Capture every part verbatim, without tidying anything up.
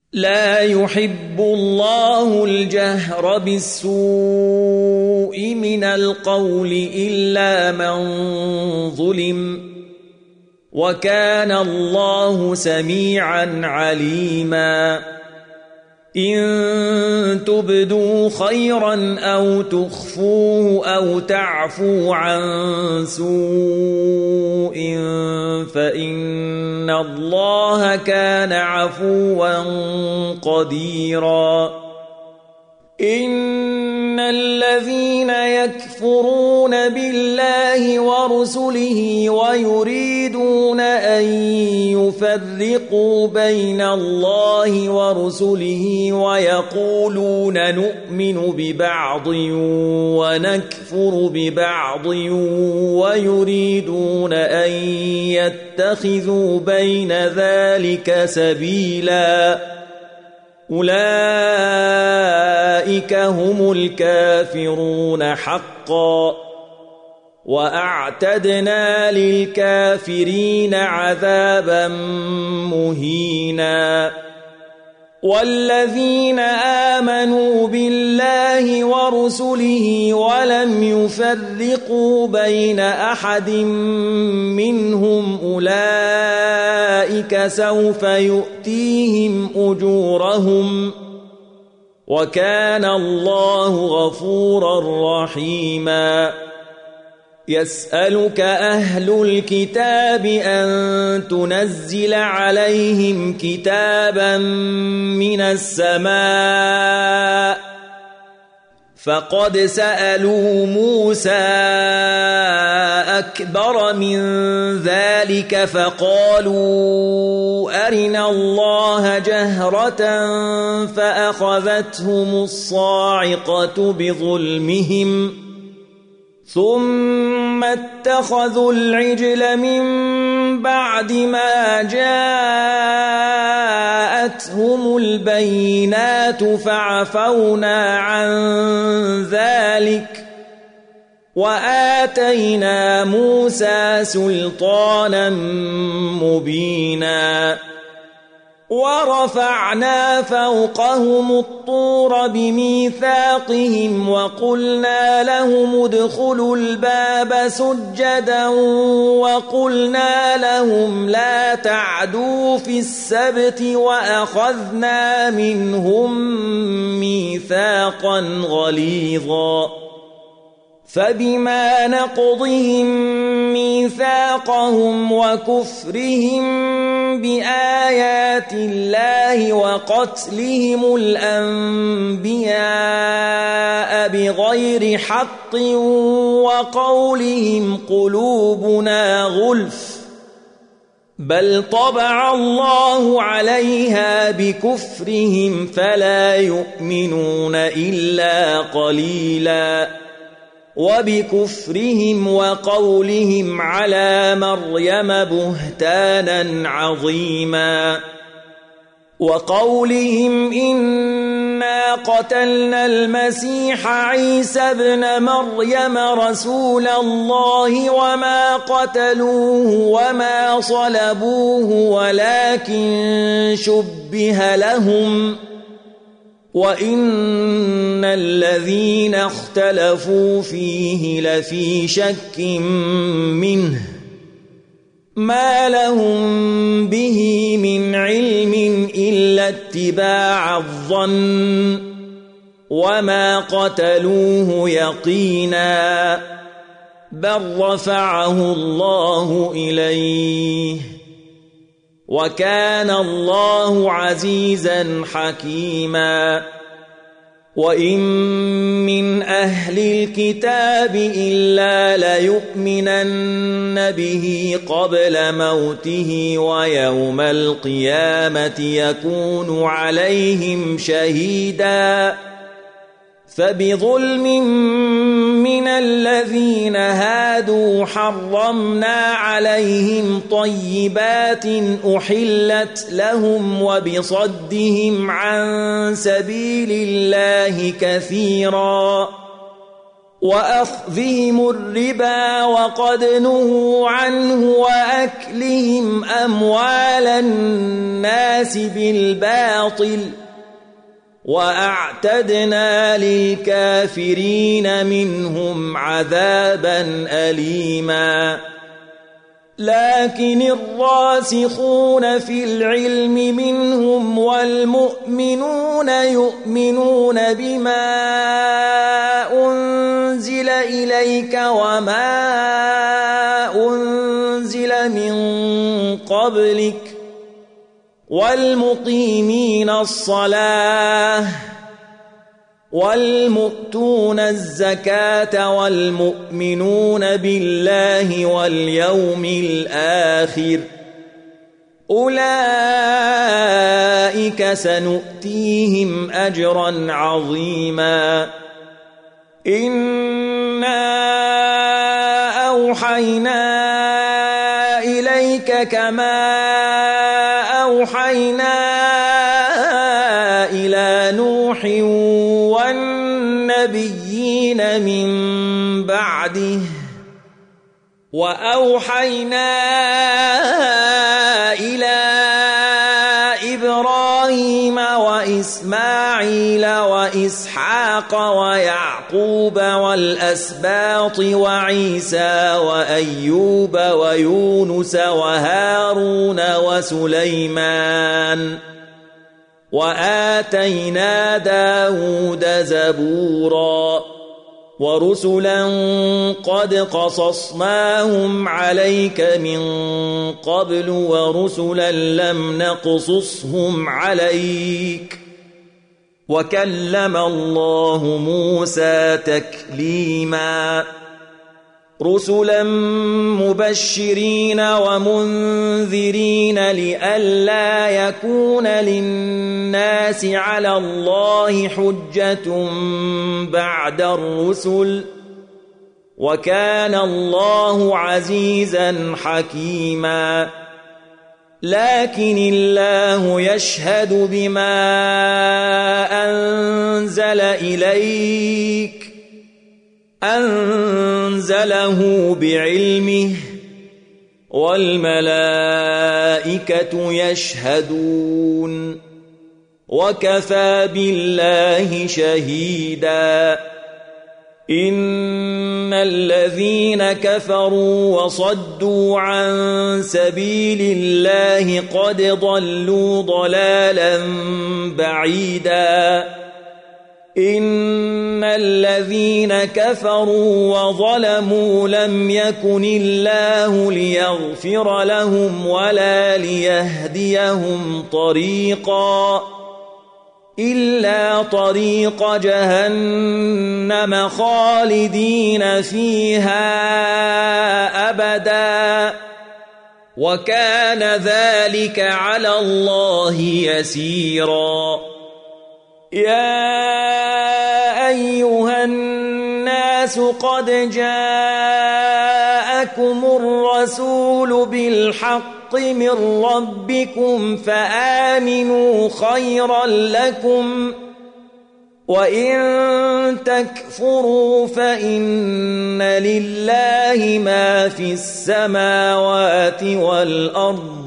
لا يحب الله الجهر بالسوء من القول إلا من ظلم وكان الله سميعا عليما إن تبدوا خيرا أو تخفوه أو تعفو عن سوء فإن الله كان عفوا قديرا إن الذين يكفرون بالله ورسله ويريدون أن يفرقوا بين الله ورسله ويقولون نؤمن ببعض ونكفر ببعض ويريدون أن يتخذوا بين ذلك سبيلا أولئك هم الكافرون حقا وأعتدنا للكافرين عذابا مهينا والذين آمنوا بالله ورسله ولم يفرقوا بين أحد منهم أولئك سوف يؤتيهم أجورهم وكان الله غفورا رحيما يسألك أهل الكتاب أن تنزل عليهم كتابا من السماء فقد سألوا موسى أكبر من ذلك فقالوا أرنا الله جهرة فأخذتهم الصاعقة بظلمهم ثم اتخذوا العجل من بعد ما جاءتهم البينات فعفونا عن ذلك وآتينا موسى سلطانا مبينا ورفعنا فوقهم الطور بميثاقهم وقلنا لهم ادخلوا الباب سجدا وقلنا لهم لا تعدوا في السبت وأخذنا منهم ميثاقا غليظا فبما نقضهم ميثاقهم وكفرهم بآيات الله وقتلهم الأنبياء بغير حق وقولهم قلوبنا غلف بل طبع الله عليها بكفرهم فلا يؤمنون إلا قليلا وبكفرهم وقولهم على مريم بهتانا عظيما وقولهم إنا قتلنا المسيح عيسى ابن مريم رسول الله وما قتلوه وما صلبوه ولكن شبه لهم وإن الذين اختلفوا فيه لفي شك منه ما لهم به من علم إلا اتباع الظن وما قتلوه يقينا بل رفعه الله إليه وكان الله عزيزا حكيما وإن من أهل الكتاب إلا ليؤمنن به قبل موته ويوم القيامة يكون عليهم شهيدا فبظلم من الذين هادوا حرمنا عليهم طيبات أحلت لهم وبصدهم عن سبيل الله كثيرا وأخذهم الربا وقد نهوا عنه وأكلهم أموال الناس بالباطل وأعتدنا للكافرين منهم عذابا أليما لكن الراسخون في العلم منهم والمؤمنون يؤمنون بما أنزل إليك وما أنزل من قبلك والمقيمين الصلاة والمؤتون الزكاة والمؤمنون بالله واليوم الآخر أولئك سنؤتيهم أجرا عظيما إنا أوحينا إليك كما أوحينا إلى نوح والنبيين من بعده وأوحينا إلى إبراهيم وإسماعيل وإسحاق ويعقوب والأسباط وعيسى وأيوب ويونس وهارون وسليمان وآتينا داود زبورا ورسلا قد قصصناهم عليك من قبل ورسلا لم نقصصهم عليك وكلم الله موسى تكليما رسلا مبشرين ومنذرين لئلا يكون للناس على الله حجة بعد الرسل وكان الله عزيزا حكيما لكن الله يشهد بما أنزل إليك أنزله بعلمه والملائكة يشهدون وكفى بالله شهيدا إن الذين كفروا وصدوا عن سبيل الله قد ضلوا ضلالا بعيدا إن الذين كفروا وظلموا لم يكن الله ليغفر لهم ولا ليهديهم طريقا إلا طريق جهنم خالدين فيها أبدا وكان ذلك على الله يسيرا يا أيها الناس قد جاءكم الرسول بالحق من ربكم فآمنوا خيرا لكم وإن تكفروا فإن لله ما في السماوات والأرض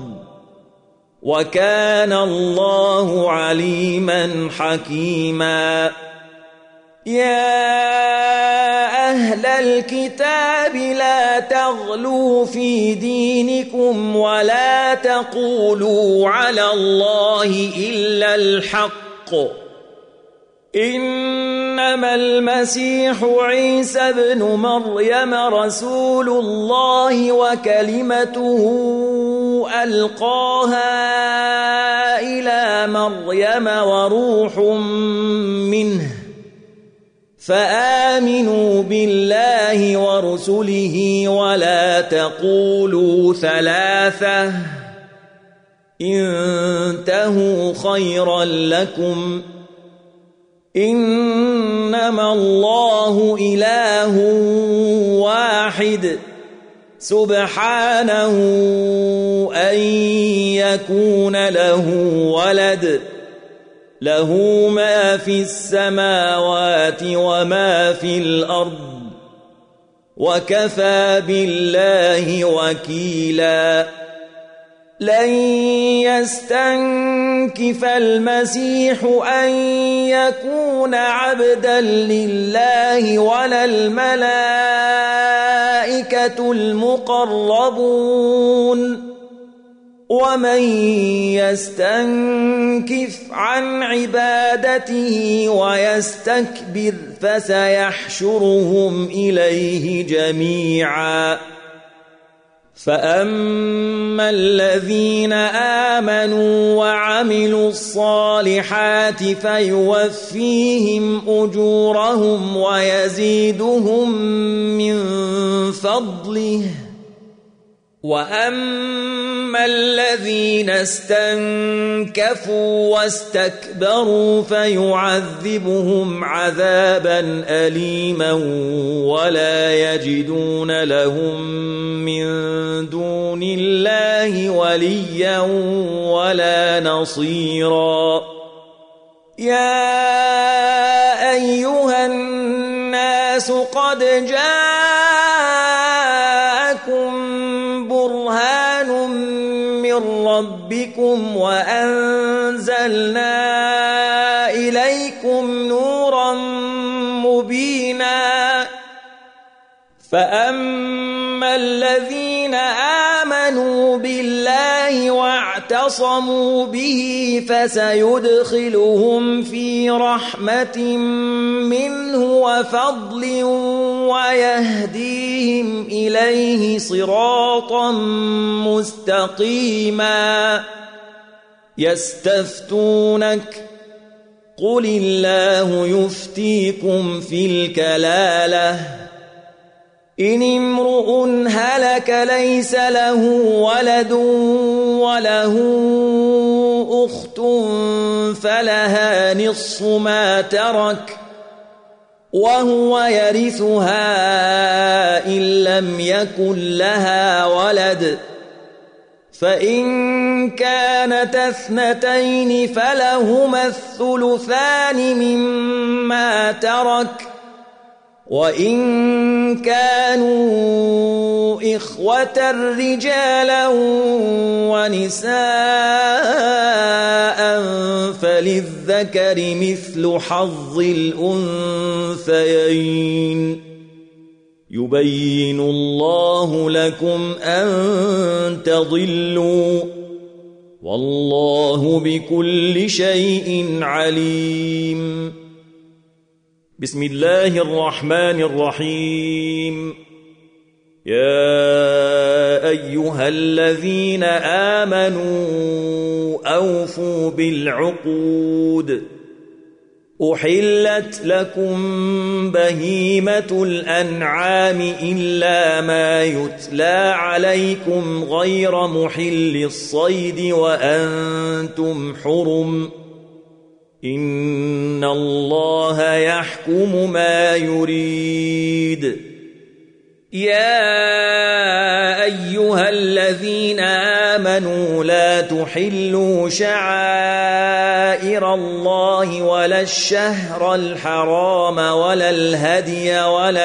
وكان الله عليما حكيما يا أهل الكتاب لا تغلوا في دينكم ولا تقولوا على الله إلا الحق إنما المسيح عيسى بن مريم رسول الله وكلمته ألقاها إلى مريم وروح منه فآمنوا بالله ورسله ولا تقولوا ثلاثة انتهوا خيرا لكم إنما الله إله واحد سبحانه أن يكون له ولد له ما في السماوات وما في الأرض وكفى بالله وكيلا لن يستنكف المسيح أن يكون عبدا لله ولا الملائكة المقربون ومن يستنكف عن عبادته ويستكبر فسيحشرهم إليه جميعا فأما الذين آمنوا وعملوا الصالحات فيوفيهم أجورهم ويزيدهم من فضله وأما الذين استنكفوا واستكبروا فيعذبهم عذابا أليما ولا يجدون لهم من دون الله وليا ولا نصيرا يا أيها الناس قد جاءكم برهان من ربكم وأنزلنا إليكم نورا مبينا فأما الذين آمنوا بالله واعتصموا به فسيدخلهم في رحمة منه وفضل ويهديهم إليه صراطا مستقيما يستفتونك قل الله يفتيكم في الكلالة إن امرؤ هلك ليس له ولد وله أخت فلها نصف ما ترك وهو يرثها إن لم يكن لها ولد فإن كانت اثنتين فلهما الثلثان مما ترك وإن كانوا إخوة رجالا ونساء فللذكر مثل حظ الأنثيين يبين الله لكم أن تضلوا والله بكل شيء عليم بسم الله الرحمن الرحيم يا أيها الذين آمنوا أوفوا بالعقود أحلت لكم بهيمة الأنعام إلا ما يتلى عليكم غير محل الصيد وأنتم حرم إن الله يحكم ما يريد يا أيها الذين آمنوا لا تحلوا شعائر الله ولا الشهر الحرام ولا الهدي ولا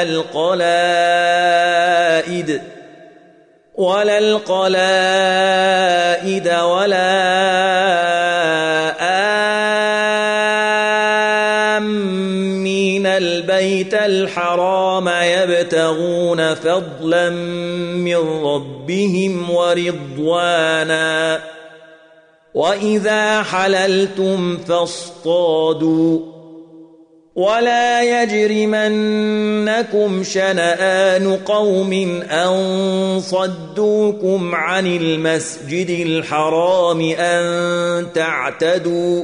القلائد ولا القلائد ولا آمين البيت الحرام يبتغون فضلا من ربهم ورضوانا وإذا حللتم فاصطادوا ولا يجرمنكم شنآن قوم أن صدوكم عن المسجد الحرام أن تعتدوا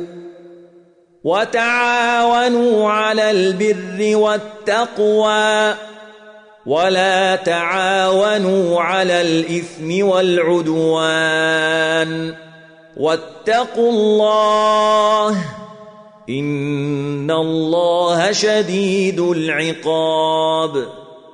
وتعاونوا على البر والتقوى ولا تعاونوا على الإثم والعدوان واتقوا الله إن الله شديد العقاب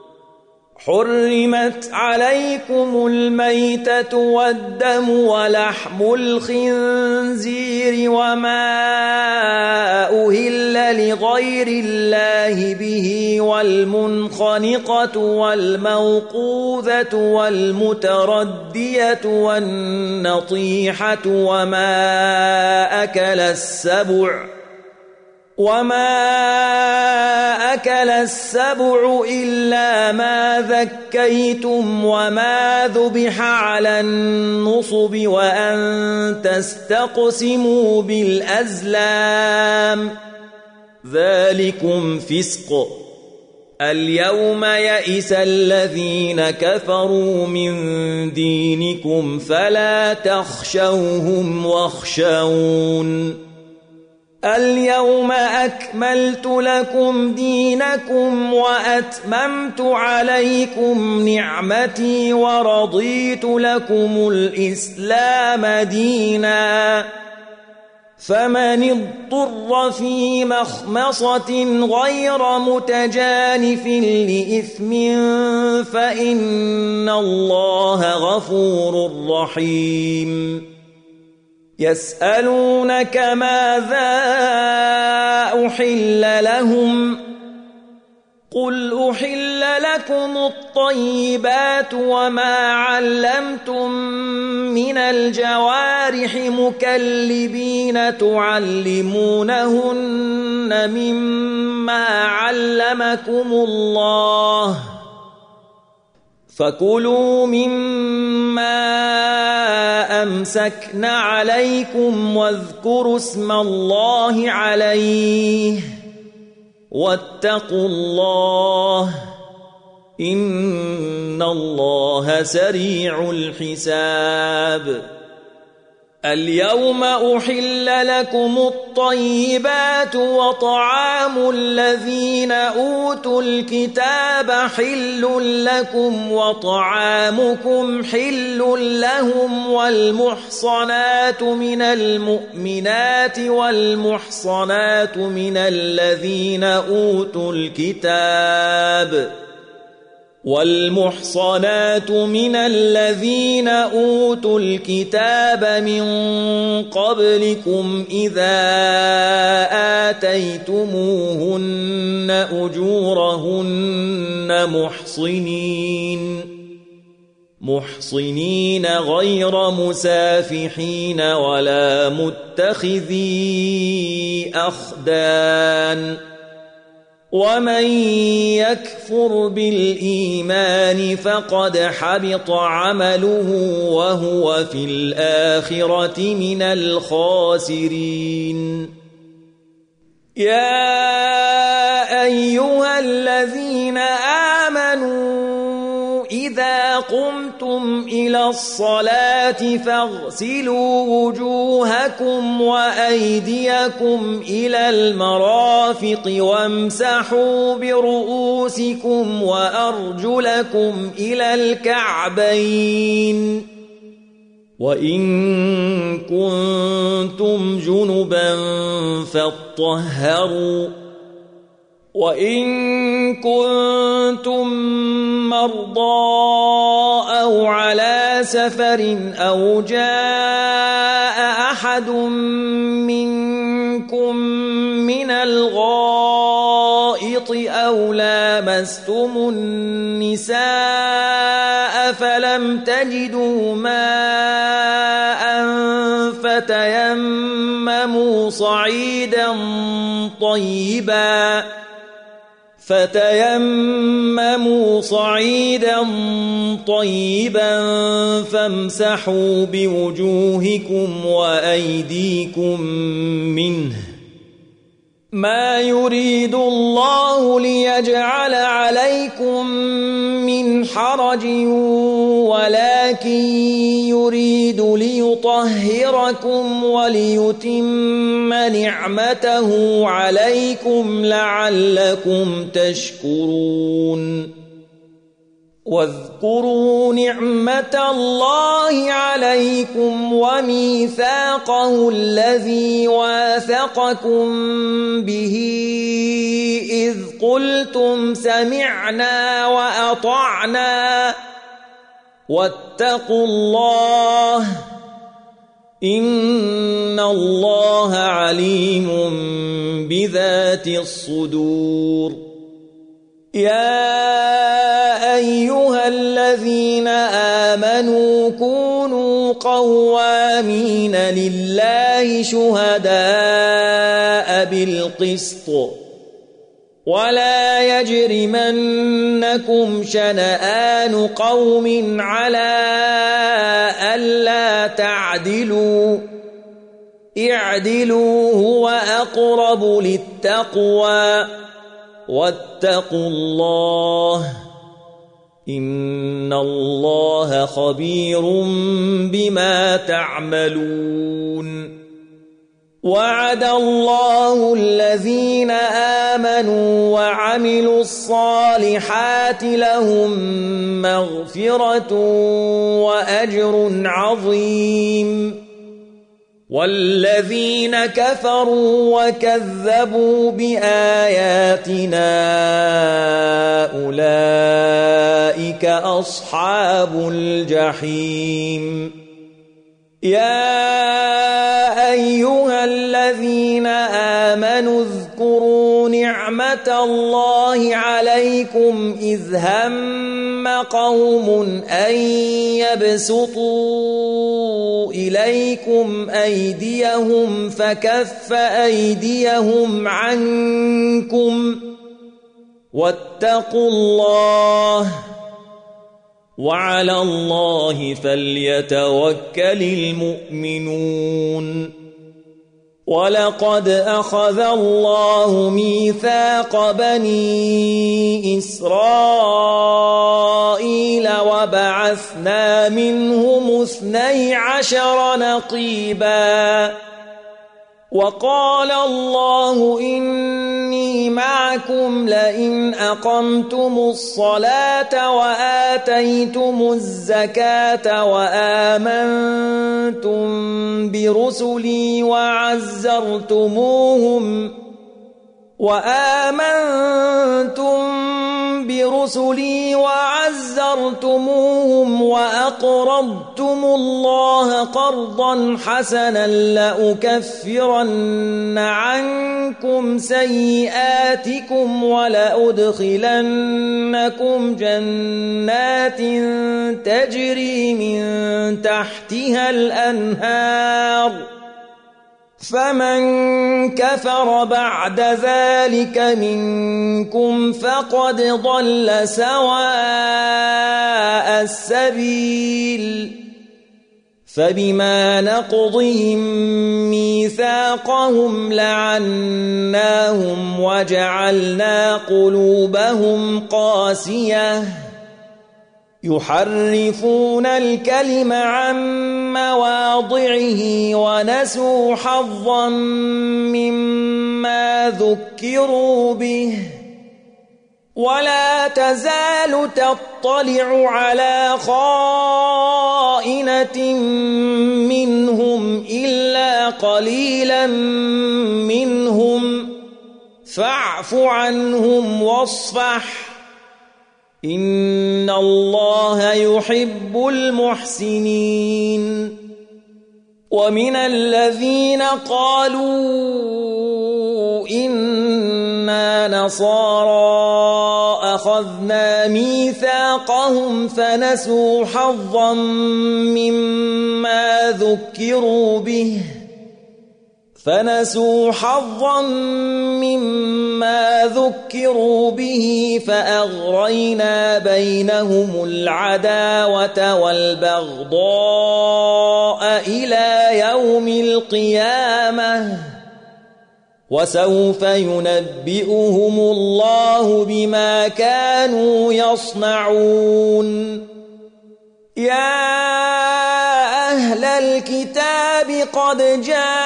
حرمت عليكم الميتة والدم ولحم الخنزير وما أهل لغير الله به والمنخنقة والموقوذة والمتردية والنطيحة وما أكل السبع وما أكل السبع إلا ما ذكيتم وما ذبح على النصب وأن تستقسموا بالأزلام ذلكم فسق. اليوم يئس الذين كفروا من دينكم فلا تخشوهم واخشون. اليوم أكملت لكم دينكم وأتممت عليكم نعمتي ورضيت لكم الإسلام دينا. فمن اضطر في مخمصة غير متجانف لإثم فإن الله غفور رحيم. يسألونك ماذا أحل لهم قل أحل لكم الطيبات وما علمتم من الجوارح مكلبين تعلمونهن مما علمكم الله فكلوا مما أمسكن عليكم واذكروا اسم الله عليه واتقوا الله إن الله سريع الحساب. اليوم أحل لكم الطيبات وطعام الذين أوتوا الكتاب حل لكم وطعامكم حل لهم والمحصنات من المؤمنات والمحصنات من الذين أوتوا الكتاب والمحصنات من الذين أوتوا الكتاب من قبلكم إذا آتيتموهن أجورهن محصنين محصنين غير مسافحين ولا متخذي أخدان. ومن يكفر بالإيمان فقد حبط عمله وهو في الآخرة من الخاسرين. يا أيها الذين آمنوا إذا قمتم إلى الصلاة فاغسلوا وجوهكم وأيديكم إلى المرافق وامسحوا برؤوسكم وأرجلكم إلى الكعبين وإن كنتم جنبا فاطهروا وإن كنتم مرضى أو على سفر أو جاء أحد منكم من الغائط أو لامستم النساء فلم تجدوا ماء فتيمموا صعيدا طيبا فتيمموا صعيدا طيبا فامسحوا بوجوهكم وأيديكم منه ما يريد الله ليجعل عليكم من حرج ولكن يريد ليطهركم وليتم نعمته عليكم لعلكم تشكرون. واذكروا نعمة الله عليكم وميثاقه الذي واثقكم به إذ قلتم سمعنا وأطعنا واتقوا الله إن الله عليم بذات الصدور يا أيها الذين آمنوا كونوا قوامين لله شهداء بالقسط ولا يجرمنكم شنآن قوم على ألا تعدلوا اعدلوا هو أقرب للتقوى واتقوا الله إن الله خبير بما تعملون وعد الله الذين آمنوا وعملوا الصالحات لهم مغفرة وأجر عظيم والذين كفروا وكذبوا بآياتنا أولئك أصحاب الجحيم يا أيها الذين آمنوا اذكروا نعمة الله عليكم إذ هم قوم أن يبسطوا إليكم أيديهم فكف أيديهم عنكم واتقوا الله وعلى الله فليتوكل المؤمنون ولقد أخذ الله ميثاق بني إسرائيل وبعثنا منهم اثني عشر نقيبا وقال الله إني معكم لئن أقمتم الصلاة وآتيتم الزكاة وآمنتم برسلي وعزرتموهم وآمنتم برسلي وعزرتموهم وأقرضتم الله قرضا حسنا لأكفرن عنكم سيئاتكم ولأدخلنكم جنات تجري من تحتها الأنهار فمن كفر بعد ذلك منكم فقد ضل سواء السبيل فبما نقضهم ميثاقهم لعناهم وجعلنا قلوبهم قاسية يحرفون الكلم عن مواضعه ونسوا حظا مما ذكروا به ولا تزال تطلع على خائنة منهم إلا قليلا منهم فاعف عنهم واصفح إن الله يحب المحسنين ومن الذين قالوا إنا نصارى أخذنا ميثاقهم فنسوا حظا مما ذكروا به فنسوا حظا مما ذكروا به فأغرينا بينهم العداوة والبغضاء إلى يوم القيامة وسوف ينبئهم الله بما كانوا يصنعون يا أهل الكتاب قد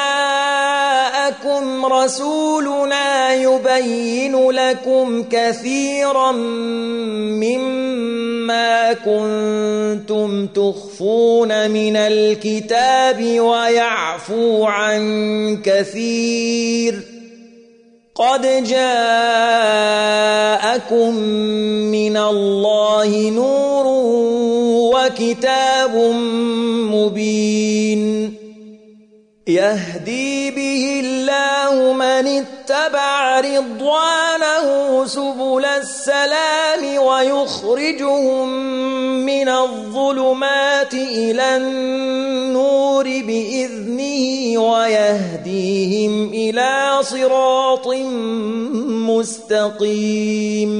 جاءكم رسولنا يبين لكم كثيرا مما كنتم تخفون من الكتاب ويعفو عن كثير قد جاءكم من الله نور وكتاب مبين يهدي به الله من اتبع رضوانه سبل السلام ويخرجهم من الظلمات إلى النور بإذنه ويهديهم إلى صراط مستقيم.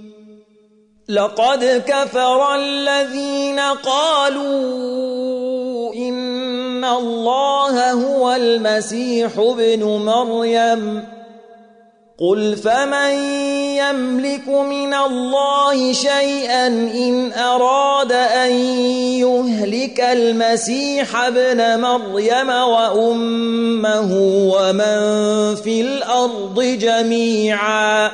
لقد كفر الذين قالوا إن الله هو المسيح ابن مريم قل فمن يملك من الله شيئا إن أراد أن يهلك المسيح ابن مريم وأمه ومن في الأرض جميعا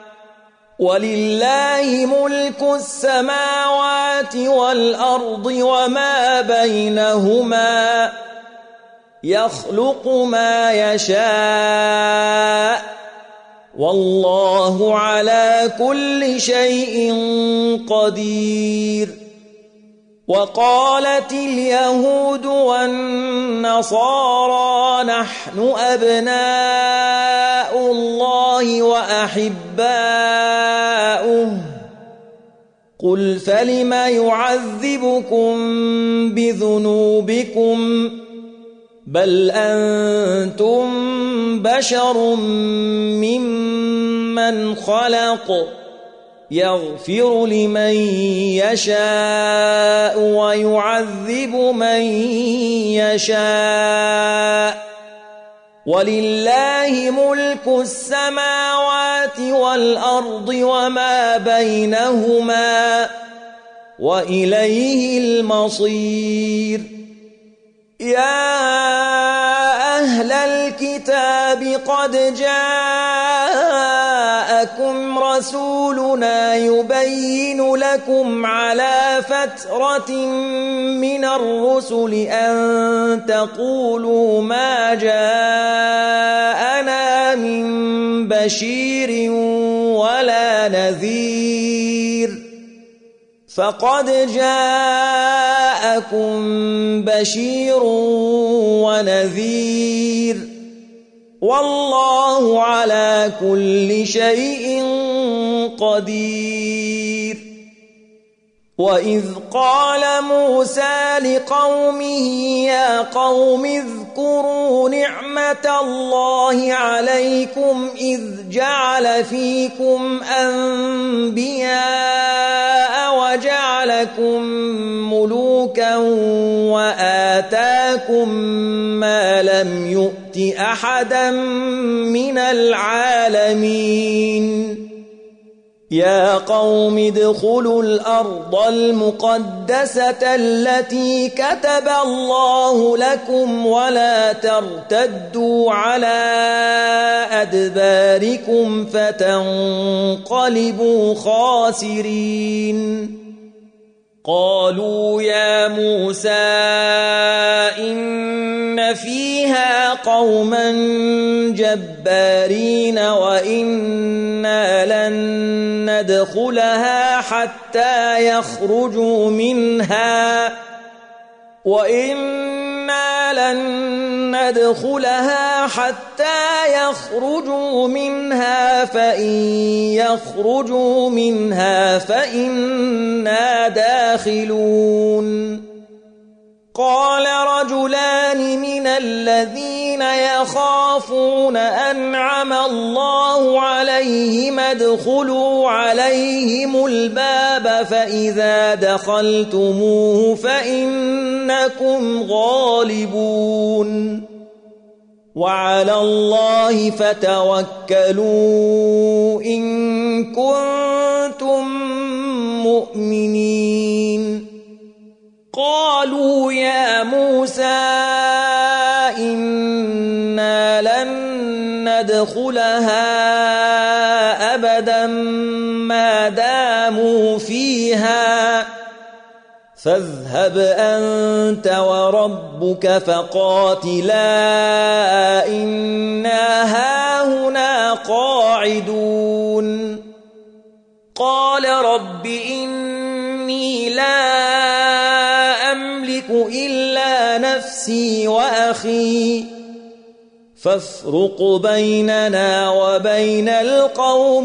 ولله ملك السماوات والأرض وما بينهما يخلق ما يشاء والله على كل شيء قدير. وقالت اليهود والنصارى نحن أبناء الله وأحباؤه قل فلم يعذبكم بذنوبكم بل أنتم بشر ممن خلق يغفر لمن يشاء ويعذب من يشاء ولله ملك السماوات والأرض وما بينهما وإليه المصير. يا أهل الكتاب قد جاءكم رسولنا يبين لكم على فترة من الرسل أن تقولوا ما جاءنا من بشير ولا نذير فقد جاءكم بشير ونذير والله على كل شيء قدير. وإذ قال موسى لقومه يا قوم اذكروا نعمة الله عليكم إذ جعل فيكم أنبياء وجعلكم ملوكا وآتاكم ما لم يؤت أحدا من العالمين. يا قوم ادخلوا الأرض المقدسة التي كتب الله لكم ولا ترتدوا على أدباركم فتنقلبوا خاسرين. قالوا يا موسى إن فيها قوما جبارين وإنا لن ندخلها حتى يخرجوا منها وإنا لن ندخلها حتى يخرجوا منها فإن يخرجوا منها فإنا داخلون. قال رجلان من الذين يخافون أنعم الله عليهم ادخلوا عليهم الباب فإذا دخلتموه فإنكم غالبون وعلى الله فتوكلوا إن كنتم مؤمنين. قالوا يا موسى إنا لن ندخلها أبدا ما داموا فيها فاذهب أنت وربك فقاتلا إنا هاهنا قاعدون. قال رب إني لا أملك إلا نفسي وأخي فافرق بيننا وبين القوم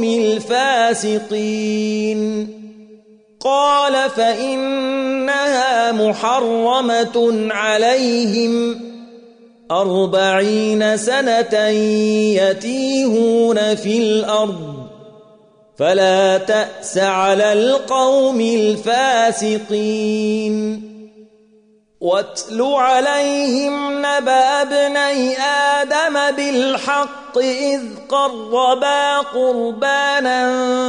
الفاسقين قال فإنها محرمة عليهم أربعين سنة يتيهون في الأرض فلا تأس على القوم الفاسقين واتل عليهم نبأ ابني آدم بالحق إذ قربا قربانا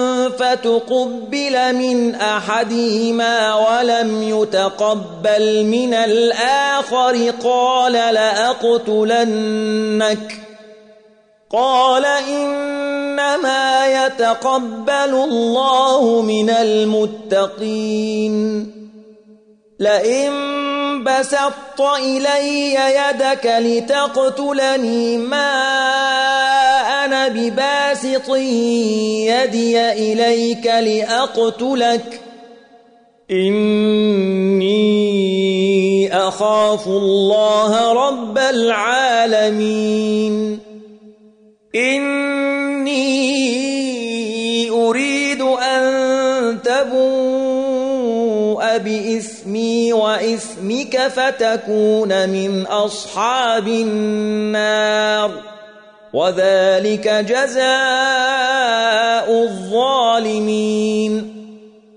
فتقبل من أحدهما ولم يتقبل من الآخر قال لأقتلنك قال إنما يتقبل الله من المتقين لئن بسطت إلي يدك لتقتلني ما أنا بباسط يدي إليك لأقتلك إني أخاف الله رب العالمين إني أريد أن تبوء بإثمي وإثمك فتكون من أصحاب النار وذلك جزاء الظالمين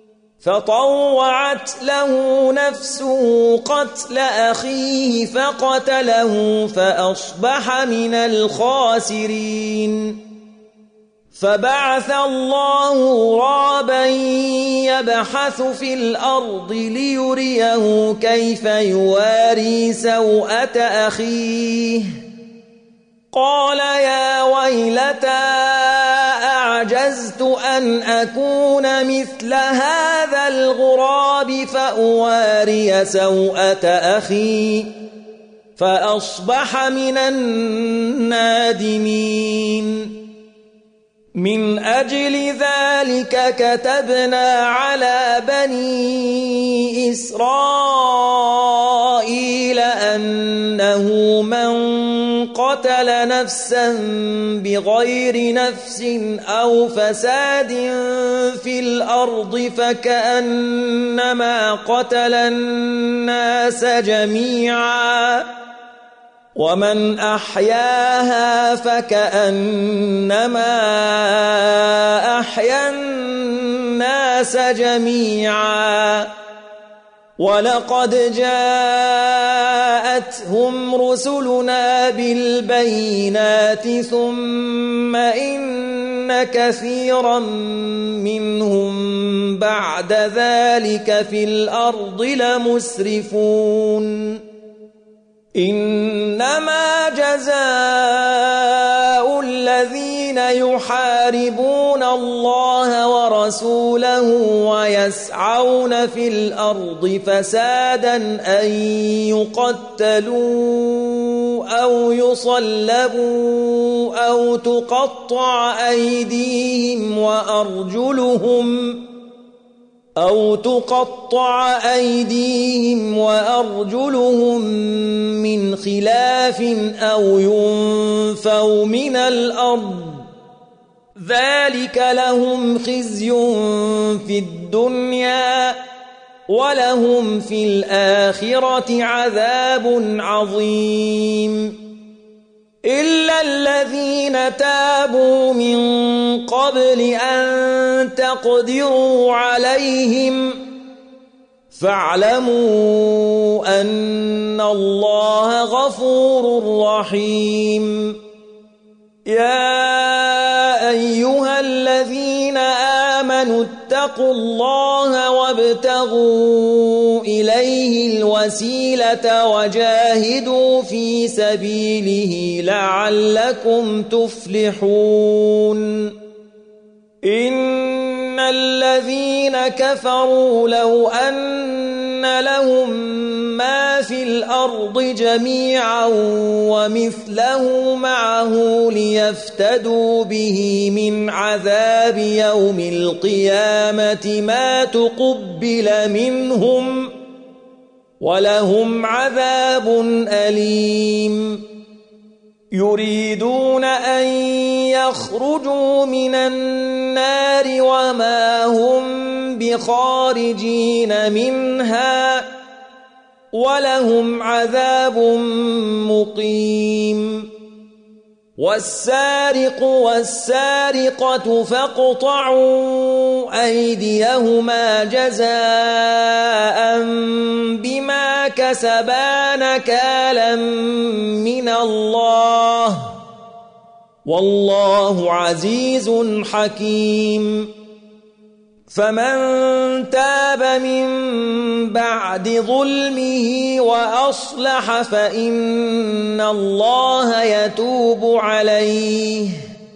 فطوعت له نفسه قتل أخيه فقتله فأصبح من الخاسرين فبعث الله غرابا يبحث في الأرض ليريه كيف يواري سوءة أخيه قال يا ويلتى أعجزت أن أكون مثل هذا الغراب فأواري سوءة أخي فأصبح من النادمين من أجل ذلك كتبنا على بني إسرائيل أنه من قتل نفسا بغير نفس أو فساد في الأرض فكأنما قتل الناس جميعا ومن أحياها فكأنما أحيا الناس جميعا ولقد جاءتهم رسلنا بالبينات ثم إن كثيرا منهم بعد ذلك في الأرض لمسرفون إنما جزاء الذين يحاربون الله ورسوله ويسعون في الأرض فسادا أن يقتلوا أو يصلبوا أو تقطع أيديهم وأرجلهم أو تقطع أيديهم وأرجلهم من خلاف أو ينفوا من الأرض ذلك لهم خزي في الدنيا ولهم في الآخرة عذاب عظيم إلا الذين تابوا من قبل أن تقدروا عليهم فاعلموا أن الله غفور رحيم يا أيها الذين آمنوا اتقوا الله وابتغوا إليه الوسيلة وجاهدوا في سبيله لعلكم تفلحون إن الذين كفروا لو أن لهم ما في الأرض جميعا ومثله معه ليفتدوا به من عذاب يوم القيامة ما تقبل منهم ولهم عذاب أليم يريدون أن يخرجوا من النار وما هم بخارجين منها ولهم عذاب مقيم والسارق والسارقة فاقطعوا أيديهما جزاء بما كسبا نكالا من الله والله عزيز حكيم فمن تاب من بعد ظلمه وأصلح فإن الله يتوب عليه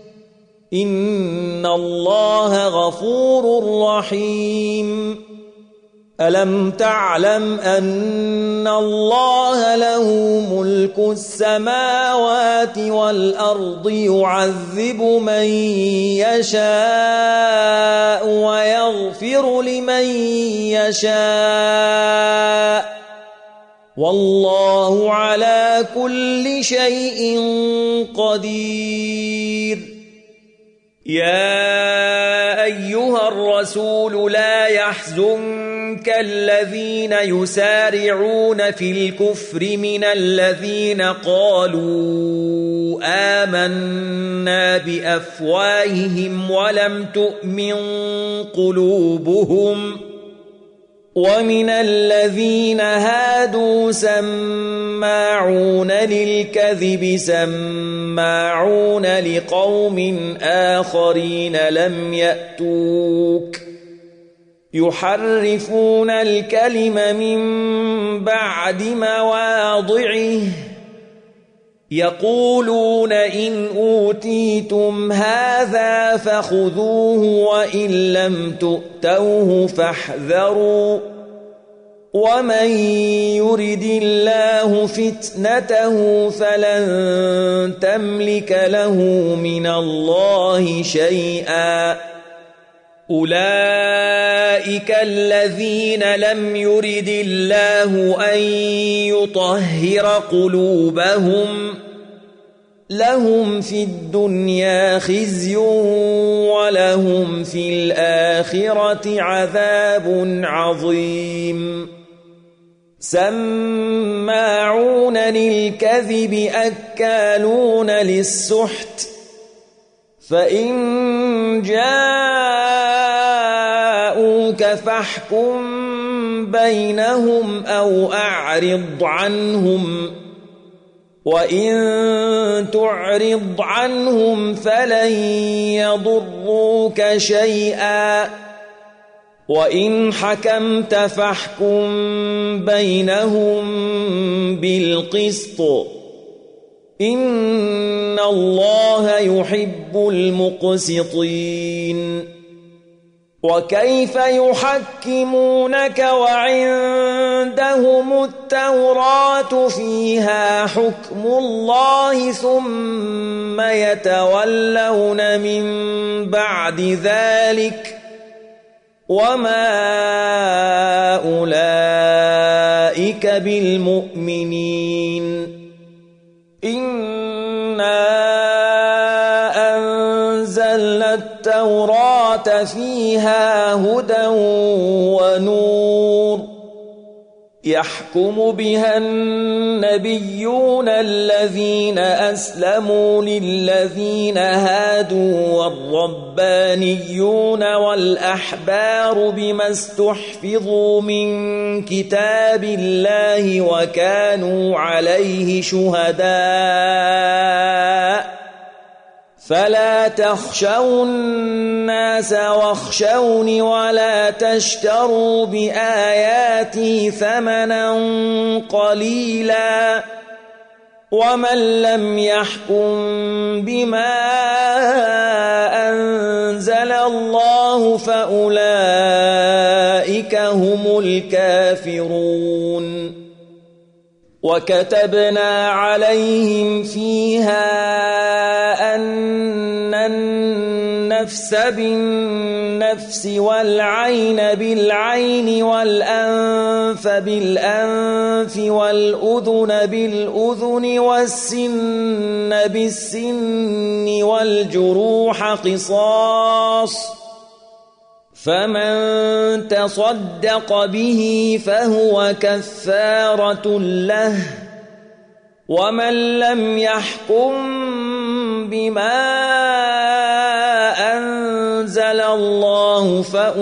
إن الله غفور رحيم ألم تعلم أن الله له ملك السماوات والأرض يعذب من يشاء ويغفر لمن يشاء والله على كل شيء قدير يا أيها الرسول لا يحزنك الذين يسارعون في الكفر من الذين قالوا آمنا بأفواههم ولم تؤمن قلوبهم ومن الذين هادوا سماعون للكذب سماعون لقوم آخرين لم يأتوك يحرفون الكلم من بعد مواضعه يقولون إن أوتيتم هذا فخذوه وإن لم تؤتوه فاحذروا ومن يرد الله فتنته فلن تملك له من الله شيئا أولئك الذين لم يرد الله أن يطهر قلوبهم لهم في الدنيا خزي ولهم في الآخرة عذاب عظيم سماعون للكذب أكالون للسحت فإن جاءوك فاحكم بينهم أو أعرض عنهم وإن تعرض عنهم فلن يضروك شيئا وإن حكمت فاحكم بينهم بالقسط إن الله يحب المقسطين وكيف يحكمونك وعندهم التوراة فيها حكم الله ثم يتولون من بعد ذلك وما أولئك بالمؤمنين إنا أنزلنا التوراة فيها هدى ونور يحكم بها النبيون الذين أسلموا للذين هادوا والربانيون والأحبار بما استحفظوا من كتاب الله وكانوا عليه شهداء فلا تخشوا الناس واخشوني ولا تشتروا بآياتي ثمنا قليلا ومن لم يحكم بما أنزل الله فأولئك هم الكافرون وكتبنا عليهم فيها أن النفس النفس بالنفس والعين بالعين والأنف بالأنف والأذن بالأذن والسن بالسن والجروح قصاص فمن تصدق به فهو كفارة له ومن لم يحكم بما أنزل الله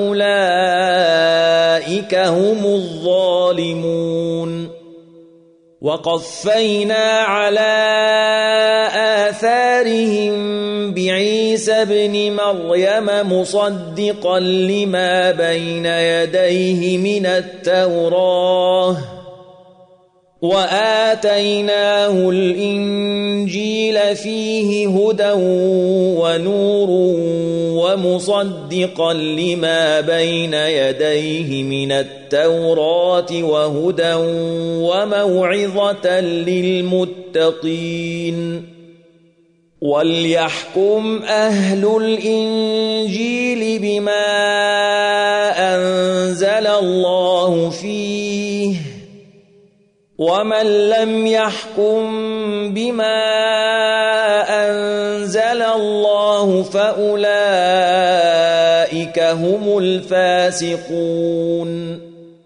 فأولئك هم الظالمون وقفينا على آثارهم بعيسى ابن مريم مصدقا لما بين يديه من التوراة وآتيناه الإنجيل فيه هدى ونور ومصدقا لما بين يديه من التوراة وهدى وموعظة للمتقين وليحكم أهل الإنجيل بما أنزل الله فيه ومن لم يحكم بما أنزل الله فأولئك هم الفاسقون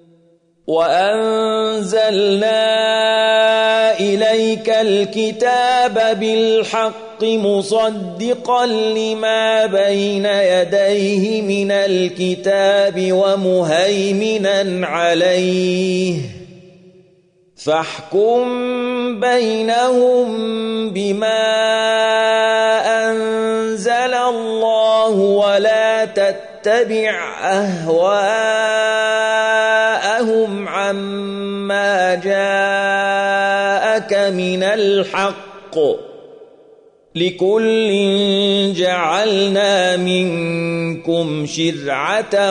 وأنزلنا إليك الكتاب بالحق مصدقا لما بين يديه من الكتاب ومهيمنا عليه فاحكم بينهم بما أنزل الله ولا تتبع أهواءهم عما جاءك من الحق لكل جعلنا منكم شرعة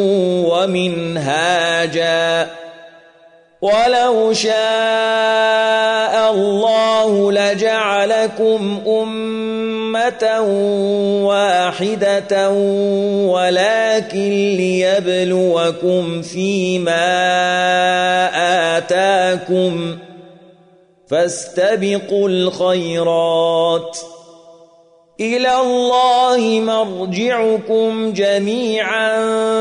ومنهاجا ولو شاء الله لجعلكم أمة واحدة ولكن ليبلوكم فيما آتاكم فاستبقوا الخيرات إلى الله مرجعكم جميعا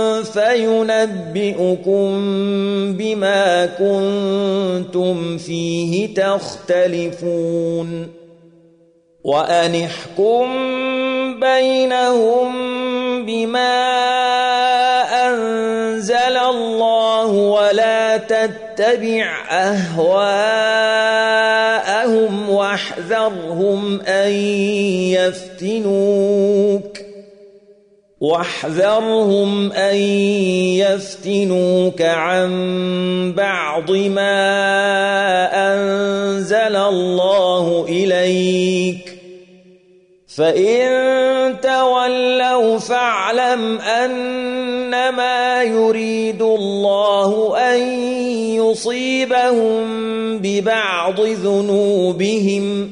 فينبئكم بما كنتم فيه تختلفون وأن احكم بينهم بما أنزل الله ولا تتبع أهواءهم واحذرهم أن يفتنوك واحذرهم أن يفتنوك عن بعض ما أنزل الله إليك فإن تولوا فاعلم أنما يريد الله أن يصيبهم ببعض ذنوبهم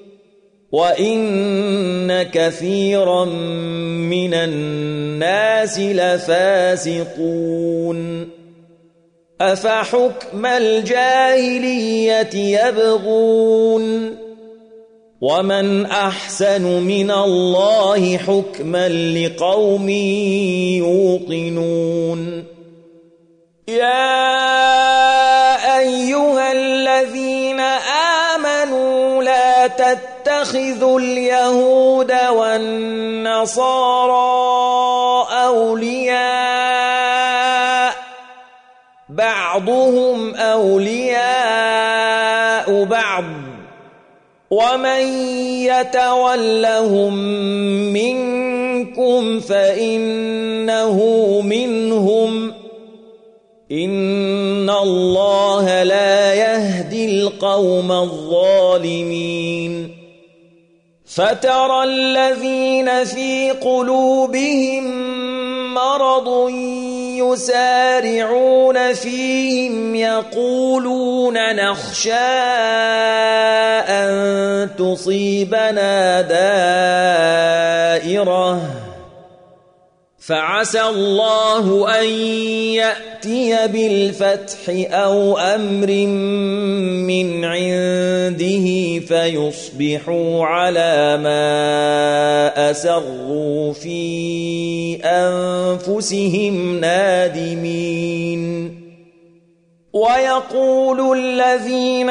وإن كثيرا من الناس لفاسقون أفحكم الجاهلية يبغون ومن أحسن من الله حكما لقوم يوقنون يا أيها الذين آمنوا لا تتخذوا اليهود والنصارى أولياء بعضهم أولياء بعض ومن يتولهم منكم فإنه منهم إن الله لا يهدي القوم الظالمين فترى الذين في قلوبهم مرض يسارعون فيهم يقولون نخشى أن تصيبنا دائرة فعسى الله أن يأتي بالفتح أو أمر من عنده فيصبحوا على ما أسروا في أنفسهم نادمين ويقول الذين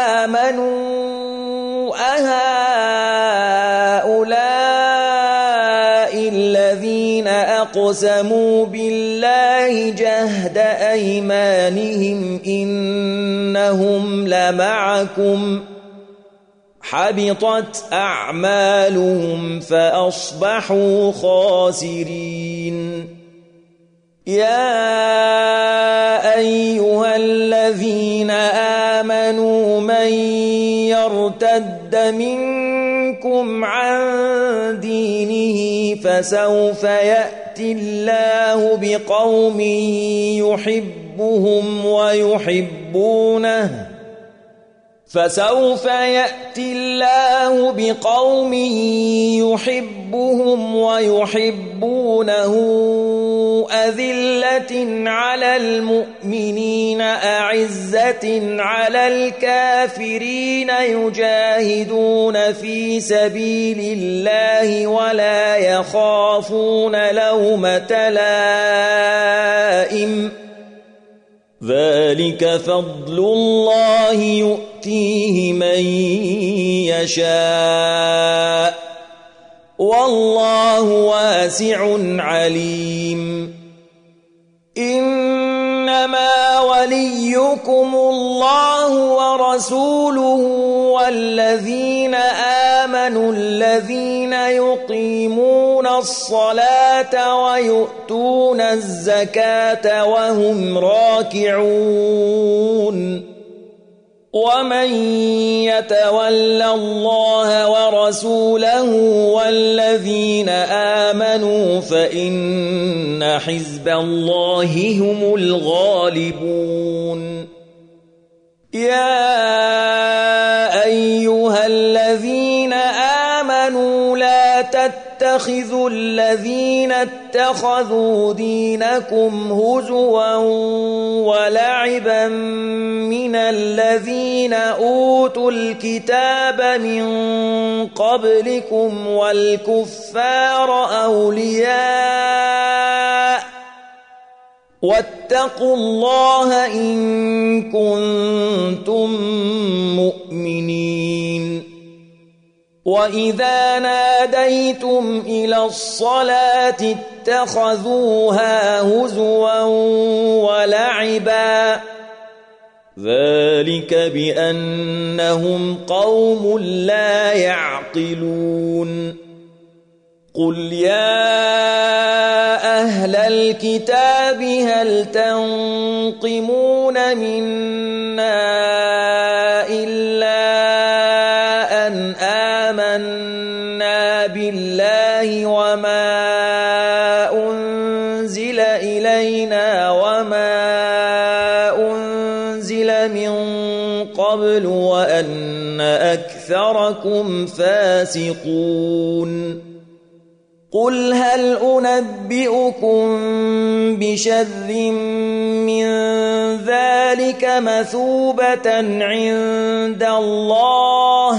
آمنوا أهؤلاء الذين أقسموا بالله جهد أيمانهم إنهم لمعكم حبطت أعمالهم فأصبحوا خاسرين يا أيها الذين آمنوا من يرتد منكم عن دينه فسوف يأتي الله بقوم يحبهم ويحبونه فسوف يأتي الله بقوم يحبهم ويحبونه أذلة على المؤمنين أعزة على الكافرين يجاهدون في سبيل الله ولا يخافون لومة لائم ذلك فضل الله يؤتيه من يشاء والله واسع عليم إنما وليكم الله ورسوله والذين آمنوا الذين يقيمون الصلاة ويؤتون الزكاة وهم راكعون ومن يتول الله ورسوله والذين آمنوا فإن حزب الله هم الغالبون يا أيها الذين آمنوا لا تتخذوا الذين اتخذوا دينكم هزوا ولعبا من الذين أوتوا الكتاب من قبلكم والكفار أولياء واتقوا الله إن كنتم مؤمنين وإذا ناديتم إلى الصلاة اتخذوها هزوا ولعبا ذلك بأنهم قوم لا يعقلون قل يا أهل الكتاب هل تنقمون منا إلا أن آمنا بالله وما أنزل إلينا وما أنزل من قبل وأن أكثركم فاسقون قل هل أنبئكم بشر من ذلك مثوبة عند الله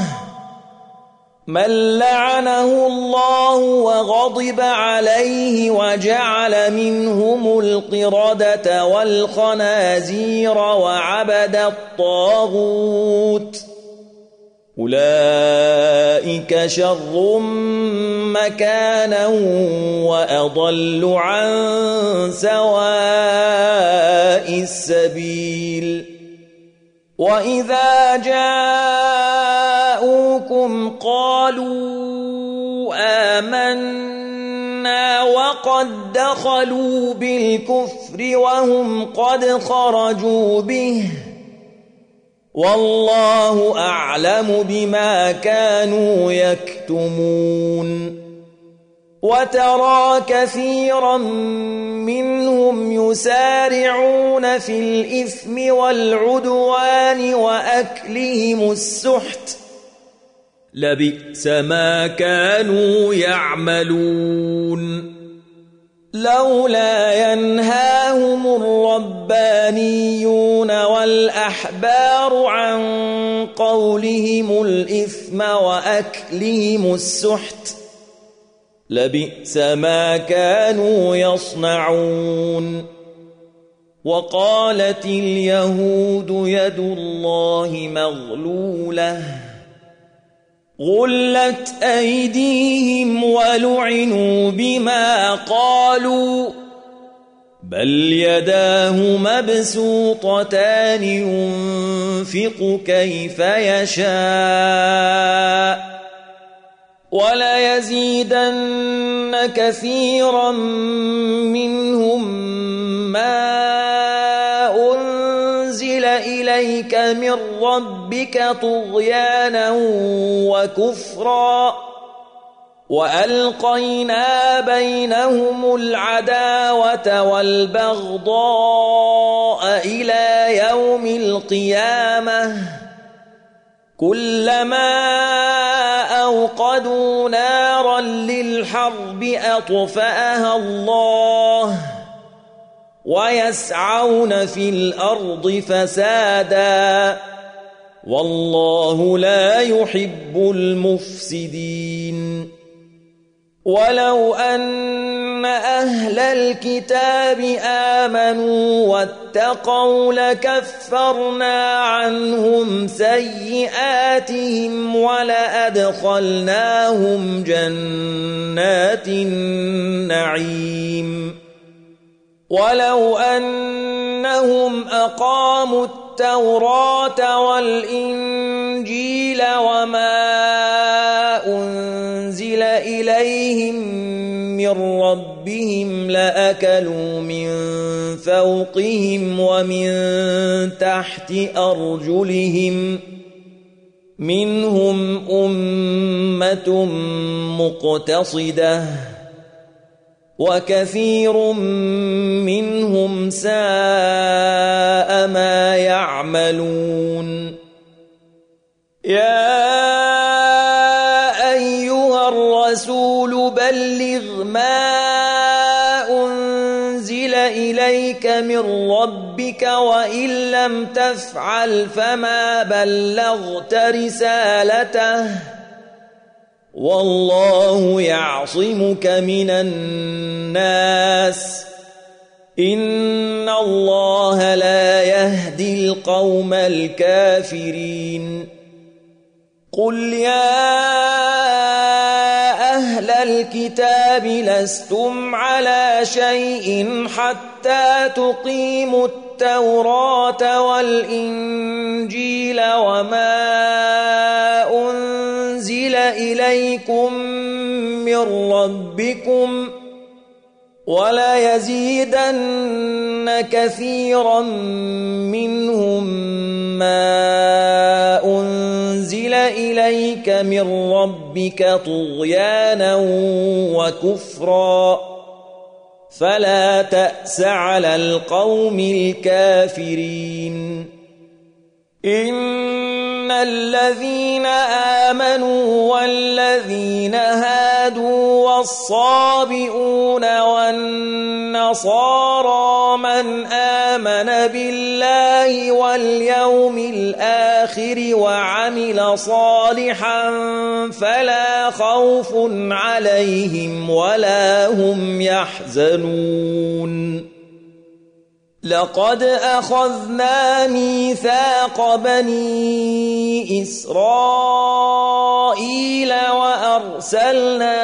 من لعنه الله وغضب عليه وجعل منهم القردة والخنازير وعبد الطاغوت أولئك شر مكانا وأضل عن سواء السبيل وإذا جاءوكم قالوا آمنا وقد دخلوا بالكفر وهم قد خرجوا به والله أعلم بما كانوا يكتمون وترى كثيرا منهم يسارعون في الإثم والعدوان وأكلهم السحت لبئس ما كانوا يعملون لولا ينهاهم الربانيون والأحبار عن قولهم الإثم وأكلهم السحت لبئس ما كانوا يصنعون. وقالت اليهود يد الله مغلولة غلت أيديهم ولعنوا بما قالوا بل يداه مبسوطتان ينفق كيف يشاء وليزيدن كثيرا منهم ما أنزل إليك من ربك طغيانا وكفرا وألقينا بينهم العداوة والبغضاء إلى يوم القيامة كلما أوقدوا نارا للحرب أطفأها الله ويسعون في الأرض فسادا والله لا يحب المفسدين. ولو أن أهل الكتاب آمنوا واتقوا لكفرنا عنهم سيئاتهم ولأدخلناهم جنات النعيم. ولو أنهم أقاموا التوراة والإنجيل وما أنزل إليهم من ربهم لأكلوا من فوقهم ومن تحت أرجلهم منهم أمة مقتصدة وكثير منهم ساء ما يعملون. يا أيها الرسول بلغ ما أنزل إليك من ربك وإن لم تفعل فما بلغت رسالته والله يعصمك من الناس إن الله لا يهدي القوم الكافرين. قل يا أهل الكتاب لستم على شيء حتى تقيموا التوراة والإنجيل وما أنزل إليكم من ربكم ولا يزيدن كثيرا منهم ما أنزل إليك من ربك طغيانا وكفرا فلا تأس على القوم الكافرين. إن الذين آمنوا والذين هادوا والصابئون والنصارى من آمن بالله واليوم الآخر وعمل صالحا فلا خوف عليهم ولا هم يحزنون. لقد أخذنا ميثاق بني إسرائيل وأرسلنا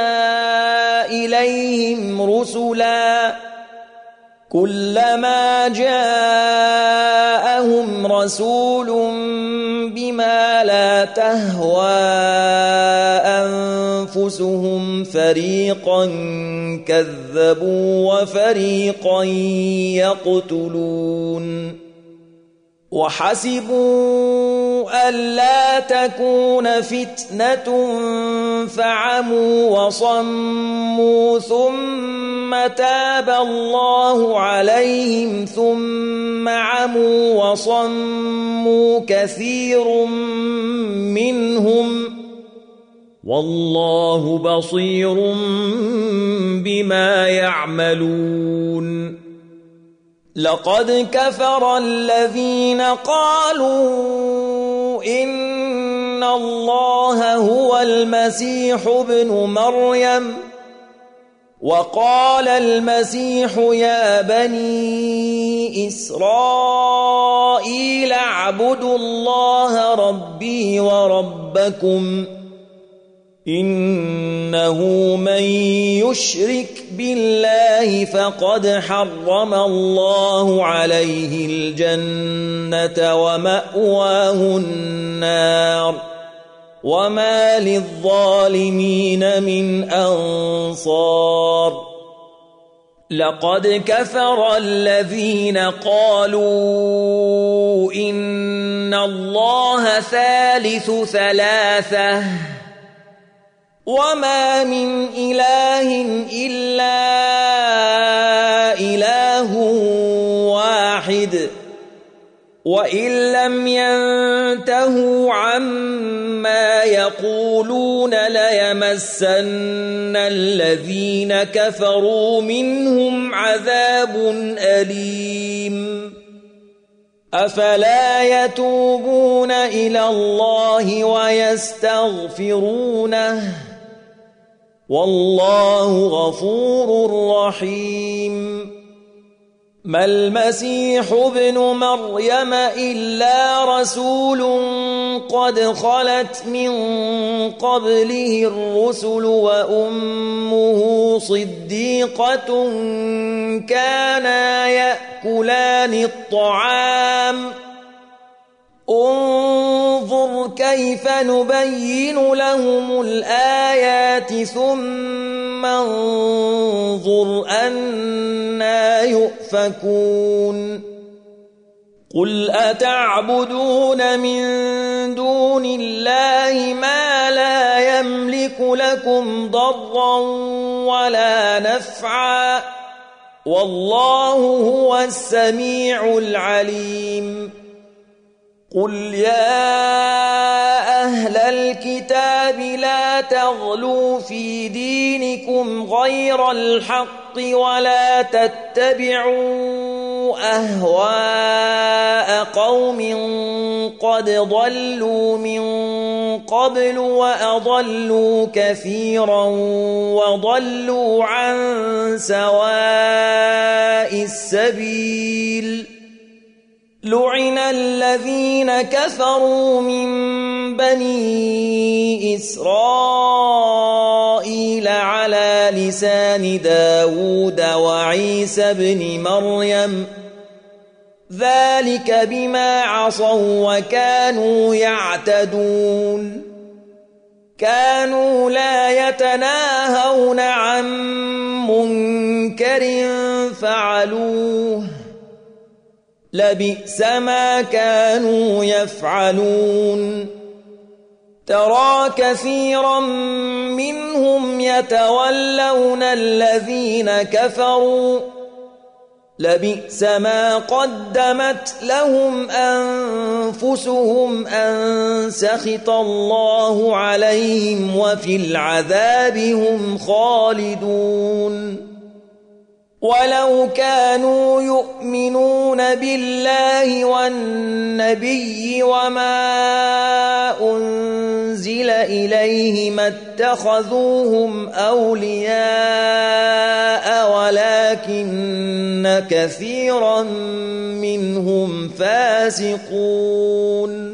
إليهم رسلا كلما جاءهم رسول بما لا تهوى أنفسهم فريقا كذبوا وفريقا يقتلون. وحسبوا ألا تكون فتنة فعموا وصموا ثم تاب الله عليهم ثم عموا وصموا كثير منهم والله بصير بما يعملون لقد كفر الذين قالوا إن الله هو المسيح ابن مريم وقال المسيح يا بني إسرائيل اعبدوا الله ربي وربكم إنه من يشرك بالله فقد حرم الله عليه الجنة ومأواه النار وما للظالمين من أنصار لقد كفر الذين قالوا إن الله ثالث ثلاثة وما من إله إلا إله واحد وإن لم ينتهوا عما يقولون ليمسن الذين كفروا منهم عذاب أليم أفلا يتوبون إلى الله ويستغفرونه والله غفور رحيم ما المسيح ابن مريم إلا رسول قد خلت من قبله الرسل وأمه صديقة كانا يأكلان الطعام انظر كيف نبين لهم الآيات ثم انظر أنا يؤفكون قل أتعبدون من دون الله ما لا يملك لكم ضرا ولا نفعا والله هو السميع العليم قل يا أهل الكتاب لا تغلوا في دينكم غير الحق ولا تتبعوا أهواء قوم قد ضلوا من قبل وأضلوا كثيرا وضلوا عن سواء السبيل لعن الذين كفروا من بني إسرائيل على لسان داود وعيسى بن مريم ذلك بما عصوا وكانوا يعتدون كانوا لا يتناهون عن منكر فعلوه لبئس ما كانوا يفعلون ترى كثيرا منهم يتولون الذين كفروا لبئس ما قدمت لهم أنفسهم أن سخط الله عليهم وفي العذاب هم خالدون ولو كانوا يؤمنون بالله والنبي وما أنزل إليه ما اتخذوهم أولياء ولكن كثيرا منهم فاسقون